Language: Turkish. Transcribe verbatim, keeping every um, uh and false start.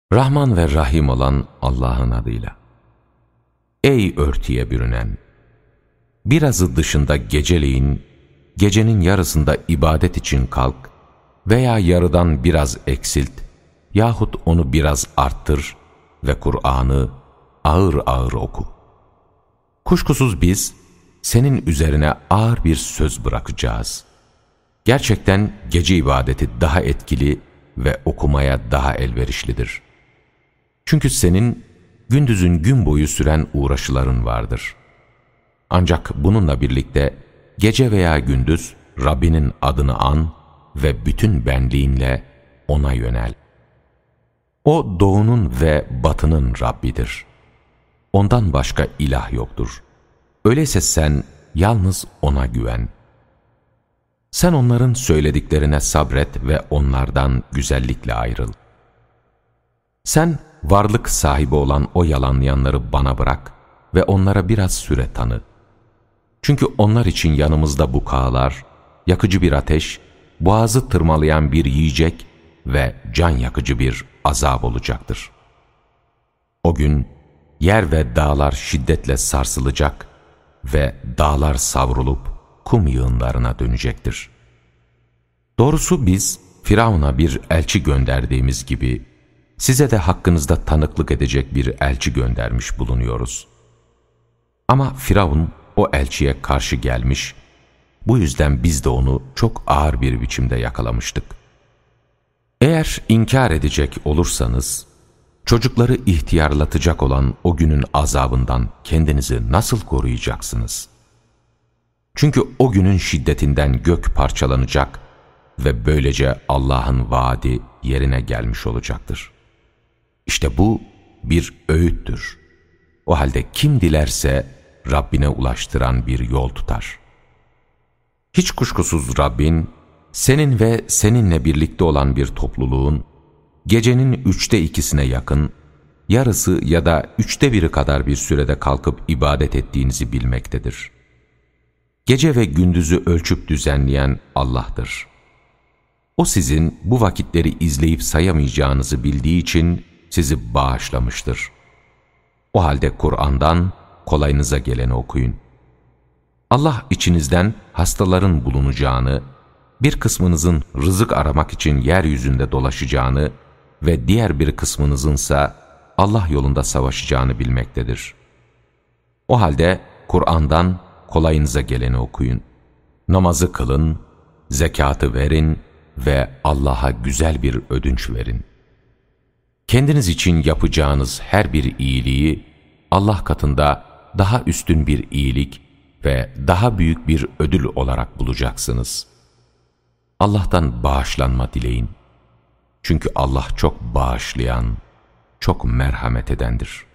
Rahman ve Rahim olan Allah'ın adıyla. Ey örtüye bürünen! Birazı dışında geceleyin, gecenin yarısında ibadet için kalk veya yarıdan biraz eksilt yahut onu biraz arttır ve Kur'an'ı ağır ağır oku. Kuşkusuz biz senin üzerine ağır bir söz bırakacağız. Gerçekten gece ibadeti daha etkili ve okumaya daha elverişlidir. Çünkü senin gündüzün gün boyu süren uğraşıların vardır. Ancak bununla birlikte gece veya gündüz Rabbinin adını an ve bütün benliğinle O'na yönel. O doğunun ve batının Rabbidir. Ondan başka ilah yoktur. Öyleyse sen yalnız O'na güven. Sen onların söylediklerine sabret ve onlardan güzellikle ayrıl. Sen varlık sahibi olan o yalanlayanları bana bırak ve onlara biraz süre tanı. Çünkü onlar için yanımızda bukağılar, yakıcı bir ateş, boğazı tırmalayan bir yiyecek ve can yakıcı bir azap olacaktır. O gün yer ve dağlar şiddetle sarsılacak ve dağlar savrulup kum yığınlarına dönecektir. Doğrusu biz Firavun'a bir elçi gönderdiğimiz gibi size de hakkınızda tanıklık edecek bir elçi göndermiş bulunuyoruz. Ama Firavun o elçiye karşı gelmiş, bu yüzden biz de onu çok ağır bir biçimde yakalamıştık. Eğer inkar edecek olursanız, çocukları ihtiyarlatacak olan o günün azabından kendinizi nasıl koruyacaksınız? Çünkü o günün şiddetinden gök parçalanacak ve böylece Allah'ın vaadi yerine gelmiş olacaktır. İşte bu bir öğüttür. O halde kim dilerse Rabbine ulaştıran bir yol tutar. Hiç kuşkusuz Rabbin, senin ve seninle birlikte olan bir topluluğun, gecenin üçte ikisine yakın, yarısı ya da üçte biri kadar bir sürede kalkıp ibadet ettiğinizi bilmektedir. Gece ve gündüzü ölçüp düzenleyen Allah'tır. O sizin bu vakitleri izleyip sayamayacağınızı bildiği için sizi bağışlamıştır. O halde Kur'an'dan kolayınıza geleni okuyun. Allah içinizden hastaların bulunacağını, bir kısmınızın rızık aramak için yeryüzünde dolaşacağını ve diğer bir kısmınızınsa Allah yolunda savaşacağını bilmektedir. O halde Kur'an'dan kolayınıza geleni okuyun. Namazı kılın, zekatı verin ve Allah'a güzel bir ödünç verin. Kendiniz için yapacağınız her bir iyiliği Allah katında daha üstün bir iyilik ve daha büyük bir ödül olarak bulacaksınız. Allah'tan bağışlanma dileyin. Çünkü Allah çok bağışlayan, çok merhamet edendir.